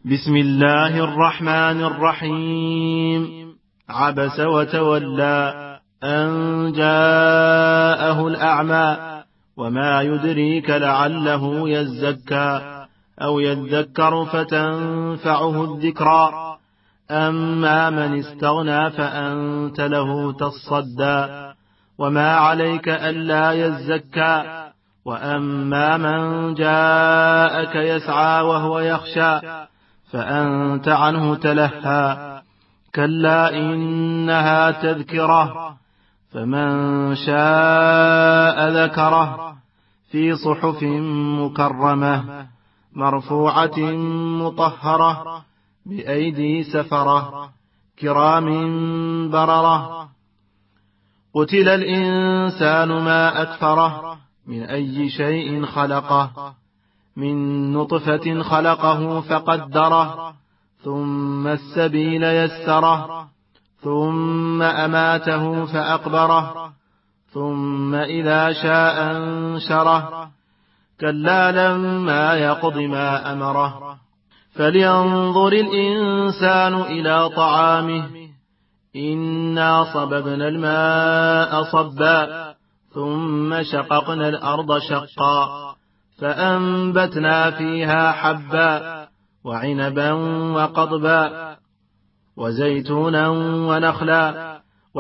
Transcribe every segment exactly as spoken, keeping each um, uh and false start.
بسم الله الرحمن الرحيم. عبس وتولى أن جاءه الأعمى وما يدريك لعله يزكى أو يذكر فتنفعه الذكرى أما من استغنى فأنت له تصدى وما عليك ألا يزكى وأما من جاءك يسعى وهو يخشى فأنت عنه تلهى كلا إنها تذكرة فمن شاء ذكره في صحف مكرمة مرفوعة مطهرة بأيدي سفرة كرام بررة قتل الإنسان ما أكفره من أي شيء خلقه من نطفة خلقه فقدره ثم السبيل يسره ثم أماته فأقبره ثم إذا شاء أنشره كلا لما يقض ما أمره فلينظر الإنسان إلى طعامه إنا صببنا الماء صبا ثم شققنا الأرض شقا فأنبتنا فيها حبا وعنبا وقضبا وزيتونا ونخلا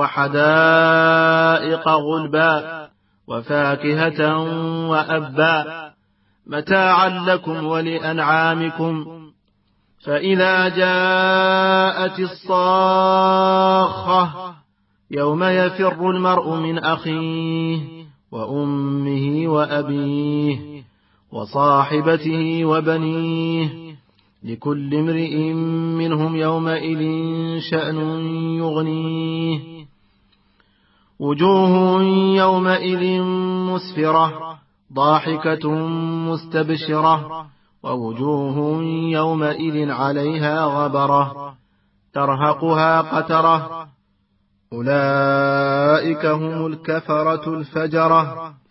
وحدائق غلبا وفاكهة وأبا متاعا لكم ولأنعامكم فإذا جاءت الصاخة يوم يفر المرء من أخيه وأمه وأبيه وصاحبته وبنيه لكل امرئ منهم يومئذ شأن يغنيه وجوه يومئذ مسفرة ضاحكة مستبشرة ووجوه يومئذ عليها غبرة ترهقها قترة أولئك هم الكفرة الفجرة